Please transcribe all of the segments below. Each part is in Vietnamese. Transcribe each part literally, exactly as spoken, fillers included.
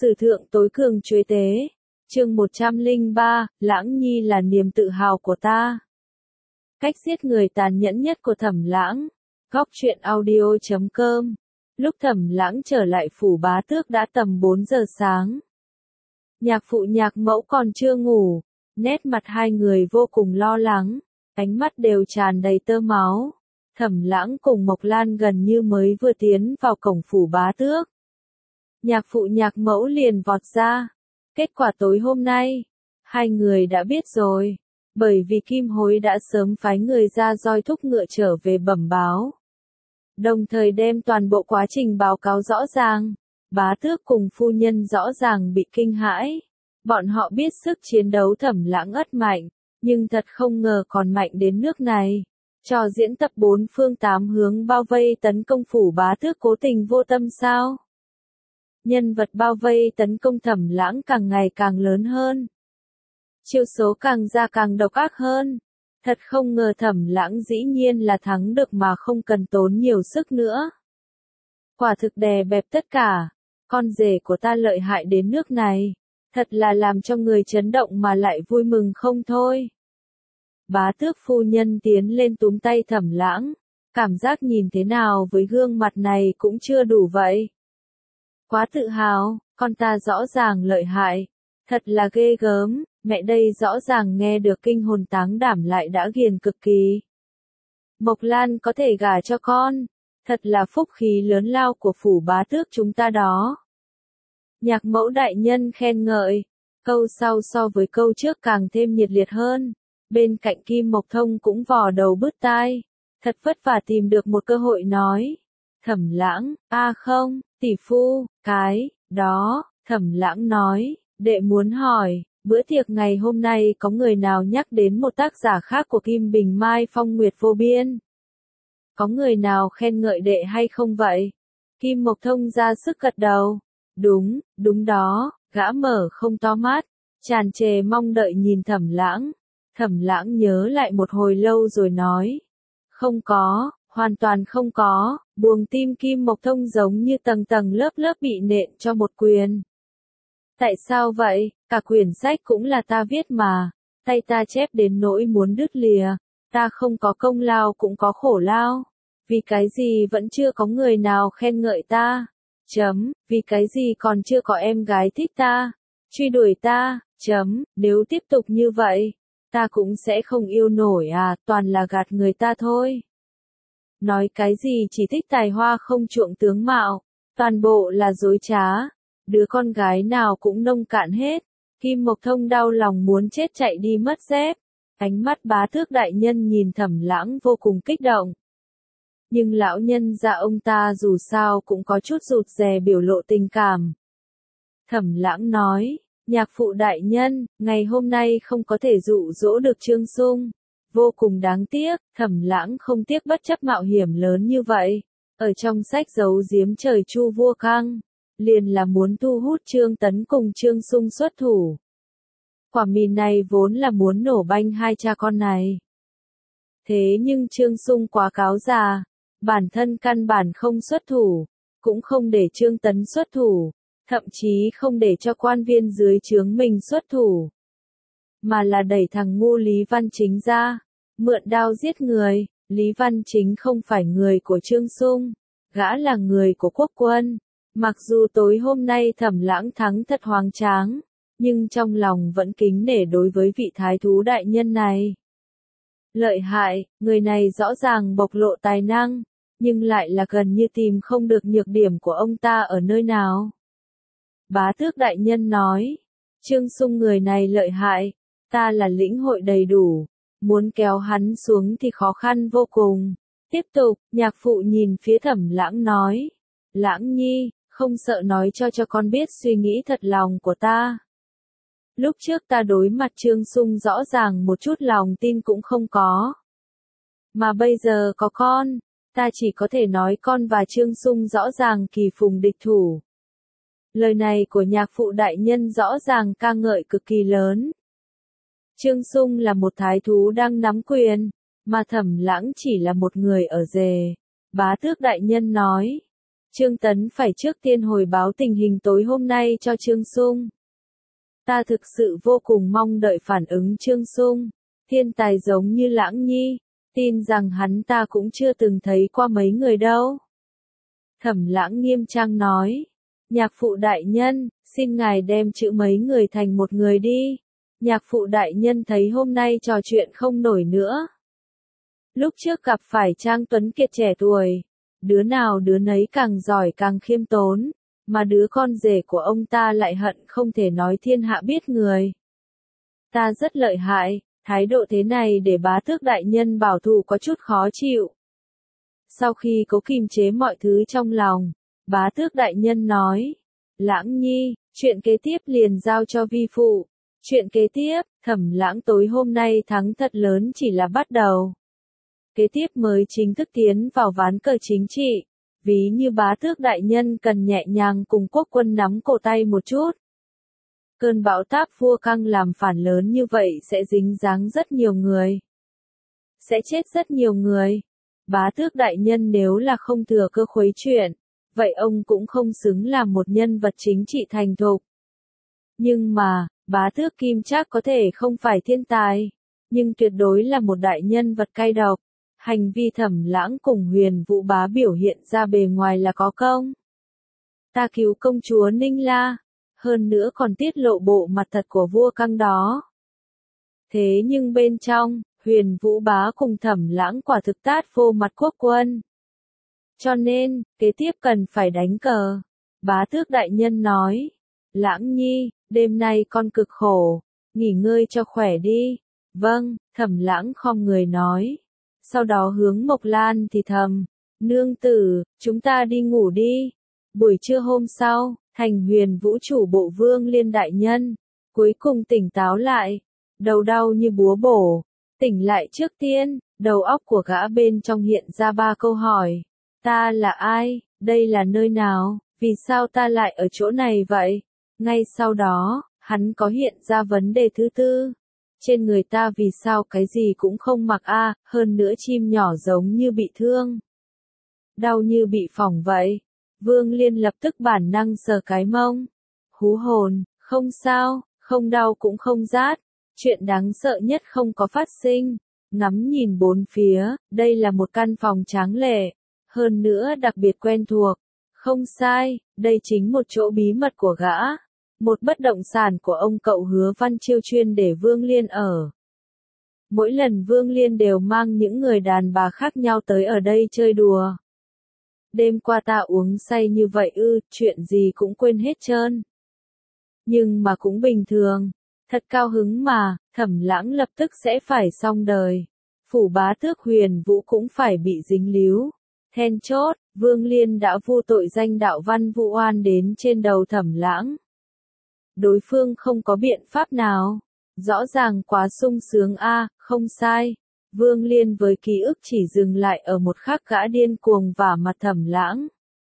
Sử thượng tối cường chuế tế. Chương một trăm lẻ ba, Lãng Nhi là niềm tự hào của ta. Cách giết người tàn nhẫn nhất của Thẩm Lãng. Góc truyện audio chấm com. Lúc Thẩm Lãng trở lại phủ Bá Tước đã tầm bốn giờ sáng. Nhạc phụ nhạc mẫu còn chưa ngủ, nét mặt hai người vô cùng lo lắng, ánh mắt đều tràn đầy tơ máu. Thẩm Lãng cùng Mộc Lan gần như mới vừa tiến vào cổng phủ Bá Tước. Nhạc phụ nhạc mẫu liền vọt ra. Kết quả tối hôm nay, hai người đã biết rồi, bởi vì Kim Hối đã sớm phái người ra roi thúc ngựa trở về bẩm báo. Đồng thời đem toàn bộ quá trình báo cáo rõ ràng. Bá Tước cùng phu nhân rõ ràng bị kinh hãi. Bọn họ biết sức chiến đấu Thẩm Lãng ất mạnh, nhưng thật không ngờ còn mạnh đến nước này. Trò diễn tập bốn phương tám hướng bao vây tấn công phủ Bá Tước cố tình vô tâm sao? Nhân vật bao vây tấn công Thẩm Lãng càng ngày càng lớn hơn. Chiêu số càng ra càng độc ác hơn. Thật không ngờ Thẩm Lãng dĩ nhiên là thắng được mà không cần tốn nhiều sức nữa. Quả thực đè bẹp tất cả. Con rể của ta lợi hại đến nước này. Thật là làm cho người chấn động mà lại vui mừng không thôi. Bá Tước phu nhân tiến lên túm tay Thẩm Lãng. Cảm giác nhìn thế nào với gương mặt này cũng chưa đủ vậy. Quá tự hào, con ta rõ ràng lợi hại. Thật là ghê gớm, mẹ đây rõ ràng nghe được kinh hồn táng đảm lại đã ghiền cực kỳ. Mộc Lan có thể gả cho con. Thật là phúc khí lớn lao của phủ Bá Tước chúng ta đó. Nhạc mẫu đại nhân khen ngợi. Câu sau so với câu trước càng thêm nhiệt liệt hơn. Bên cạnh Kim Mộc Thông cũng vò đầu bứt tai. Thật vất vả tìm được một cơ hội nói. Thẩm Lãng, a à không, tỷ phu, cái, đó, Thẩm Lãng nói, đệ muốn hỏi, bữa tiệc ngày hôm nay có người nào nhắc đến một tác giả khác của Kim Bình Mai Phong Nguyệt Vô Biên? Có người nào khen ngợi đệ hay không vậy? Kim Mộc Thông ra sức gật đầu. Đúng, đúng đó, gã mở không to mắt, tràn trề mong đợi nhìn Thẩm Lãng. Thẩm Lãng nhớ lại một hồi lâu rồi nói. Không có, hoàn toàn không có, buồng tim Kim Mộc Thông giống như tầng tầng lớp lớp bị nện cho một quyền. Tại sao vậy, cả quyển sách cũng là ta viết mà, tay ta chép đến nỗi muốn đứt lìa, ta không có công lao cũng có khổ lao, vì cái gì vẫn chưa có người nào khen ngợi ta, chấm, vì cái gì còn chưa có em gái thích ta, truy đuổi ta, chấm, nếu tiếp tục như vậy, ta cũng sẽ không yêu nổi à, toàn là gạt người ta thôi. Nói cái gì chỉ thích tài hoa không chuộng tướng mạo, toàn bộ là dối trá, đứa con gái nào cũng nông cạn hết. Kim Mộc Thông đau lòng muốn chết chạy đi mất dép. Ánh mắt Bá Tước đại nhân nhìn Thẩm Lãng vô cùng kích động. Nhưng lão nhân gia ông ta dù sao cũng có chút rụt rè biểu lộ tình cảm. Thẩm Lãng nói, nhạc phụ đại nhân, ngày hôm nay không có thể dụ dỗ được Trương Sung. Vô cùng đáng tiếc, Thẩm Lãng không tiếc bất chấp mạo hiểm lớn như vậy. Ở trong sách giấu giếm trời Chu Vua Căng, liền là muốn thu hút Trương Tấn cùng Trương Sung xuất thủ. Quả mì này vốn là muốn nổ banh hai cha con này. Thế nhưng Trương Sung quá cáo già, bản thân căn bản không xuất thủ, cũng không để Trương Tấn xuất thủ, thậm chí không để cho quan viên dưới trướng mình xuất thủ. Mà là đẩy thằng ngu Lý Văn Chính ra, mượn đao giết người. Lý Văn Chính không phải người của Trương Sung, gã là người của quốc quân. Mặc dù tối hôm nay Thẩm Lãng thắng thật hoang tráng, nhưng trong lòng vẫn kính nể đối với vị thái thú đại nhân này. Lợi hại, người này rõ ràng bộc lộ tài năng, nhưng lại là gần như tìm không được nhược điểm của ông ta ở nơi nào. Bá Tước đại nhân nói, Trương Sung người này lợi hại, ta là lĩnh hội đầy đủ, muốn kéo hắn xuống thì khó khăn vô cùng. Tiếp tục, nhạc phụ nhìn phía Thẩm Lãng nói, Lãng Nhi, không sợ nói cho cho con biết suy nghĩ thật lòng của ta. Lúc trước ta đối mặt Trương Sung rõ ràng một chút lòng tin cũng không có. Mà bây giờ có con, ta chỉ có thể nói con và Trương Sung rõ ràng kỳ phùng địch thủ. Lời này của nhạc phụ đại nhân rõ ràng ca ngợi cực kỳ lớn. Trương Sung là một thái thú đang nắm quyền, mà Thẩm Lãng chỉ là một người ở rề. Bá Tước đại nhân nói, Trương Tấn phải trước tiên hồi báo tình hình tối hôm nay cho Trương Sung. Ta thực sự vô cùng mong đợi phản ứng Trương Sung. Thiên tài giống như Lãng Nhi, tin rằng hắn ta cũng chưa từng thấy qua mấy người đâu. Thẩm Lãng nghiêm trang nói. Nhạc phụ đại nhân, xin ngài đem chữ mấy người thành một người đi. Nhạc phụ đại nhân thấy hôm nay trò chuyện không nổi nữa. Lúc trước gặp phải Trang Tuấn Kiệt trẻ tuổi, đứa nào đứa nấy càng giỏi càng khiêm tốn, mà đứa con rể của ông ta lại hận không thể nói thiên hạ biết người. Ta rất lợi hại, thái độ thế này để bá tước đại nhân bảo thủ có chút khó chịu. Sau khi cố kiềm chế mọi thứ trong lòng, bá tước đại nhân nói, Lãng Nhi, chuyện kế tiếp liền giao cho vi phụ. Chuyện kế tiếp, Thẩm Lãng tối hôm nay thắng thật lớn chỉ là bắt đầu. Kế tiếp mới chính thức tiến vào ván cờ chính trị, ví như bá tước đại nhân cần nhẹ nhàng cùng quốc quân nắm cổ tay một chút. Cơn bão táp vua căng làm phản lớn như vậy sẽ dính dáng rất nhiều người. Sẽ chết rất nhiều người. Bá tước đại nhân nếu là không thừa cơ khuấy chuyện, vậy ông cũng không xứng làm một nhân vật chính trị thành thục. Nhưng mà, bá tước Kim Trác có thể không phải thiên tài, nhưng tuyệt đối là một đại nhân vật cay độc. Hành vi Thẩm Lãng cùng Huyền Vũ bá biểu hiện ra bề ngoài là có công. Ta cứu công chúa Ninh La, hơn nữa còn tiết lộ bộ mặt thật của vua căng đó. Thế nhưng bên trong, Huyền Vũ bá cùng Thẩm Lãng quả thực tát vô mặt quốc quân. Cho nên, kế tiếp cần phải đánh cờ. Bá tước đại nhân nói, Lãng Nhi, đêm nay con cực khổ, nghỉ ngơi cho khỏe đi. Vâng, Thẩm Lãng khom người nói. Sau đó hướng Mộc Lan thì thầm, nương tử, chúng ta đi ngủ đi. Buổi trưa hôm sau, Thành Huyền Vũ chủ bộ Vương Liên đại nhân, cuối cùng tỉnh táo lại, đầu đau như búa bổ. Tỉnh lại trước tiên, đầu óc của gã bên trong hiện ra ba câu hỏi. Ta là ai? Đây là nơi nào? Vì sao ta lại ở chỗ này vậy? Ngay sau đó, hắn có hiện ra vấn đề thứ tư. Trên người ta vì sao cái gì cũng không mặc a, à, hơn nữa chim nhỏ giống như bị thương. Đau như bị phỏng vậy. Vương Liên lập tức bản năng sờ cái mông. Hú hồn, không sao, không đau cũng không rát. Chuyện đáng sợ nhất không có phát sinh. Ngắm nhìn bốn phía, đây là một căn phòng tráng lệ. Hơn nữa đặc biệt quen thuộc. Không sai, đây chính một chỗ bí mật của gã. Một bất động sản của ông cậu Hứa Văn Chiêu chuyên để Vương Liên ở. Mỗi lần Vương Liên đều mang những người đàn bà khác nhau tới ở đây chơi đùa. Đêm qua ta uống say như vậy ư, chuyện gì cũng quên hết trơn. Nhưng mà cũng bình thường. Thật cao hứng mà, Thẩm Lãng lập tức sẽ phải xong đời. Phủ bá tước Huyền Vũ cũng phải bị dính líu. Then chốt, Vương Liên đã vu tội danh đạo văn vu oan đến trên đầu Thẩm Lãng. Đối phương không có biện pháp nào. Rõ ràng quá sung sướng a, à, không sai. Vương Liên với ký ức chỉ dừng lại ở một khắc gã điên cuồng vả mặt Thẩm Lãng.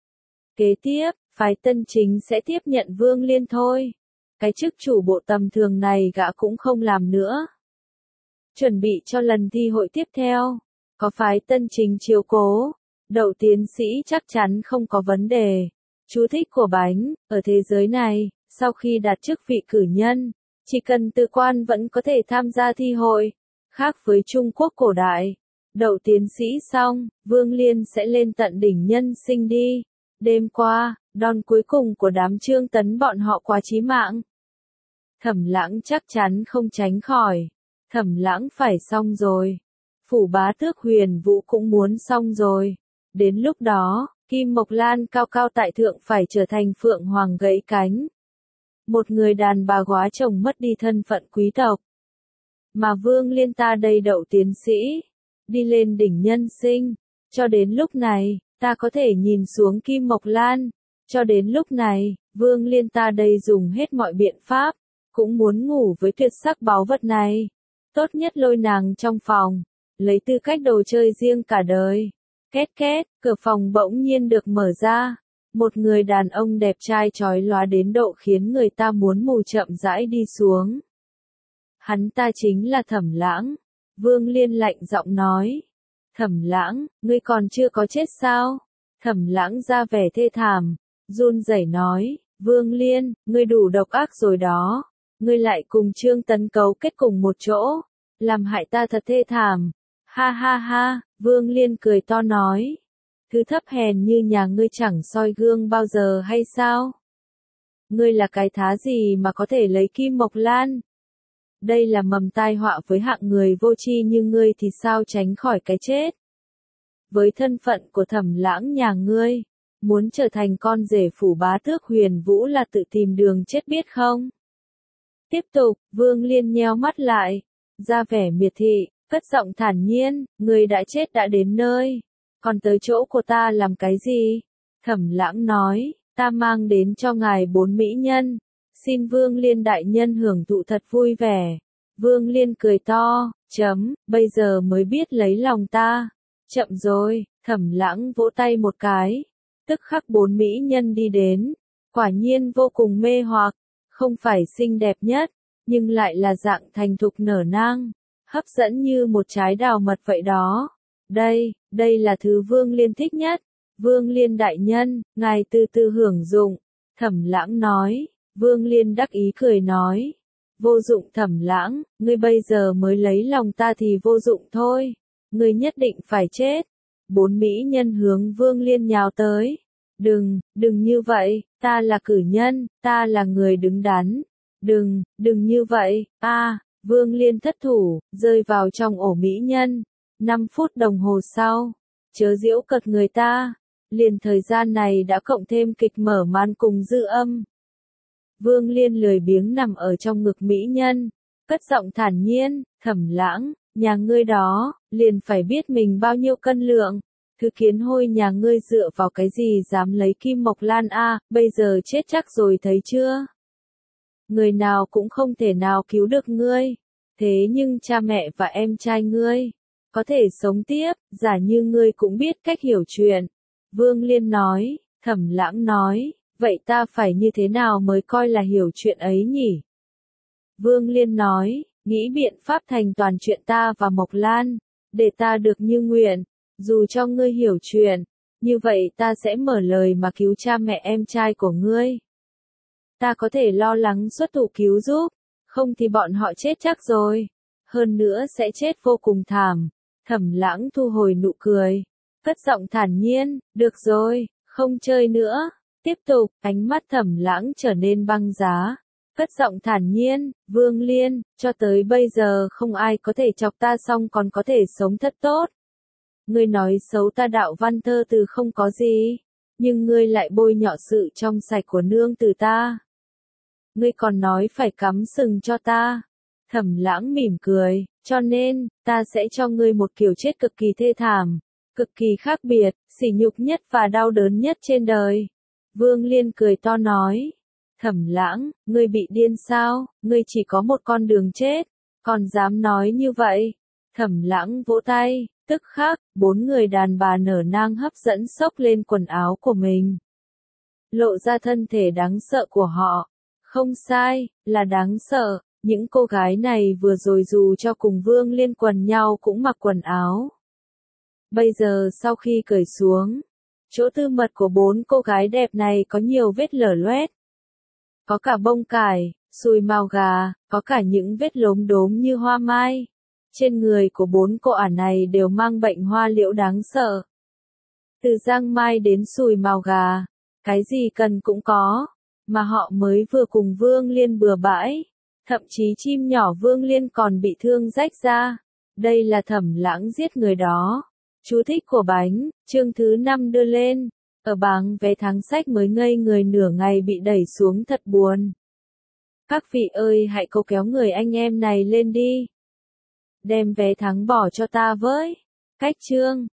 Kế tiếp, phái Tân Chính sẽ tiếp nhận Vương Liên thôi. Cái chức chủ bộ tầm thường này gã cũng không làm nữa. Chuẩn bị cho lần thi hội tiếp theo. Có phái Tân Chính chiếu cố. Đậu tiến sĩ chắc chắn không có vấn đề. Chú thích của bánh, ở thế giới này, sau khi đạt chức vị cử nhân, chỉ cần từ quan vẫn có thể tham gia thi hội. Khác với Trung Quốc cổ đại, đậu tiến sĩ xong, Vương Liên sẽ lên tận đỉnh nhân sinh đi. Đêm qua, đòn cuối cùng của đám Trương Tấn bọn họ quá chí mạng. Thẩm Lãng chắc chắn không tránh khỏi. Thẩm Lãng phải xong rồi. Phủ bá tước Huyền Vũ cũng muốn xong rồi. Đến lúc đó, Kim Mộc Lan cao cao tại thượng phải trở thành phượng hoàng gãy cánh. Một người đàn bà góa chồng mất đi thân phận quý tộc. Mà Vương Liên ta đây đậu tiến sĩ, đi lên đỉnh nhân sinh. Cho đến lúc này, ta có thể nhìn xuống Kim Mộc Lan. Cho đến lúc này, Vương Liên ta đây dùng hết mọi biện pháp, cũng muốn ngủ với tuyệt sắc báu vật này. Tốt nhất lôi nàng trong phòng, lấy tư cách đồ chơi riêng cả đời. Két két, cửa phòng bỗng nhiên được mở ra. Một người đàn ông đẹp trai chói lóa đến độ khiến người ta muốn mù chậm rãi đi xuống. Hắn ta chính là Thẩm Lãng. Vương Liên lạnh giọng nói. Thẩm Lãng, ngươi còn chưa có chết sao? Thẩm Lãng ra vẻ thê thảm, run rẩy nói, Vương Liên, ngươi đủ độc ác rồi đó, ngươi lại cùng Trương Tấn cấu kết cùng một chỗ, làm hại ta thật thê thảm. Ha ha ha, Vương Liên cười to nói, thứ thấp hèn như nhà ngươi chẳng soi gương bao giờ hay sao? Ngươi là cái thá gì mà có thể lấy Kim Mộc Lan? Đây là mầm tai họa với hạng người vô tri như ngươi thì sao tránh khỏi cái chết? Với thân phận của Thẩm Lãng nhà ngươi, muốn trở thành con rể phủ bá tước Huyền Vũ là tự tìm đường chết biết không? Tiếp tục, Vương Liên nheo mắt lại, ra vẻ miệt thị, cất giọng thản nhiên, người đã chết đã đến nơi, còn tới chỗ của ta làm cái gì? Thẩm Lãng nói, ta mang đến cho ngài bốn mỹ nhân, xin Vương Liên đại nhân hưởng thụ thật vui vẻ. Vương Liên cười to, chấm, bây giờ mới biết lấy lòng ta. Chậm rồi, Thẩm Lãng vỗ tay một cái, tức khắc bốn mỹ nhân đi đến, quả nhiên vô cùng mê hoặc, không phải xinh đẹp nhất, nhưng lại là dạng thành thục nở nang, hấp dẫn như một trái đào mật vậy đó. Đây, đây là thứ Vương Liên thích nhất. Vương Liên đại nhân, ngài từ từ hưởng dụng. Thẩm Lãng nói. Vương Liên đắc ý cười nói. Vô dụng Thẩm Lãng, ngươi bây giờ mới lấy lòng ta thì vô dụng thôi. Ngươi nhất định phải chết. Bốn mỹ nhân hướng Vương Liên nhào tới. Đừng, đừng như vậy, ta là cử nhân, ta là người đứng đắn. Đừng, đừng như vậy, ta. Vương Liên thất thủ, rơi vào trong ổ mỹ nhân. Năm phút đồng hồ sau, chớ giễu cợt người ta. Liền thời gian này đã cộng thêm kịch mở màn cùng dư âm. Vương Liên lười biếng nằm ở trong ngực mỹ nhân, cất giọng thản nhiên, Thẩm Lãng, nhà ngươi đó, liền phải biết mình bao nhiêu cân lượng. Thứ kiến hôi nhà ngươi dựa vào cái gì dám lấy Kim Mộc Lan a, bây giờ chết chắc rồi thấy chưa? Người nào cũng không thể nào cứu được ngươi. Thế nhưng cha mẹ và em trai ngươi có thể sống tiếp, giả như ngươi cũng biết cách hiểu chuyện. Vương Liên nói, Thẩm Lãng nói, vậy ta phải như thế nào mới coi là hiểu chuyện ấy nhỉ? Vương Liên nói, nghĩ biện pháp thành toàn chuyện ta và Mộc Lan, để ta được như nguyện, dù cho ngươi hiểu chuyện, như vậy ta sẽ mở lời mà cứu cha mẹ em trai của ngươi. Ta có thể lo lắng xuất thủ cứu giúp, không thì bọn họ chết chắc rồi, hơn nữa sẽ chết vô cùng thảm. Thẩm Lãng thu hồi nụ cười, cất giọng thản nhiên, được rồi, không chơi nữa. Tiếp tục, ánh mắt Thẩm Lãng trở nên băng giá, cất giọng thản nhiên, Vương Liên, cho tới bây giờ không ai có thể chọc ta xong còn có thể sống thật tốt. Ngươi nói xấu ta đạo văn thơ từ không có gì, nhưng ngươi lại bôi nhọ sự trong sạch của nương tử ta. Ngươi còn nói phải cắm sừng cho ta. Thẩm Lãng mỉm cười, cho nên, ta sẽ cho ngươi một kiểu chết cực kỳ thê thảm, cực kỳ khác biệt, sỉ nhục nhất và đau đớn nhất trên đời. Vương Liên cười to nói, Thẩm Lãng, ngươi bị điên sao, ngươi chỉ có một con đường chết, còn dám nói như vậy. Thẩm Lãng vỗ tay, tức khắc, bốn người đàn bà nở nang hấp dẫn xốc lên quần áo của mình. Lộ ra thân thể đáng sợ của họ. Không sai, là đáng sợ, những cô gái này vừa rồi dù cho cùng Vương Liên quần nhau cũng mặc quần áo. Bây giờ sau khi cởi xuống, chỗ tư mật của bốn cô gái đẹp này có nhiều vết lở loét. Có cả bông cải, sùi mào gà, có cả những vết lốm đốm như hoa mai. Trên người của bốn cô ả này đều mang bệnh hoa liễu đáng sợ. Từ giang mai đến sùi mào gà, cái gì cần cũng có, mà họ mới vừa cùng Vương Liên bừa bãi. Thậm chí chim nhỏ Vương Liên còn bị thương rách ra. Đây là Thẩm Lãng giết người đó. Chú thích của bánh, chương thứ năm đưa lên. Ở bảng vé tháng sách mới ngây người nửa ngày bị đẩy xuống thật buồn. Các vị ơi hãy cố kéo người anh em này lên đi. Đem vé tháng bỏ cho ta với. Cách chương.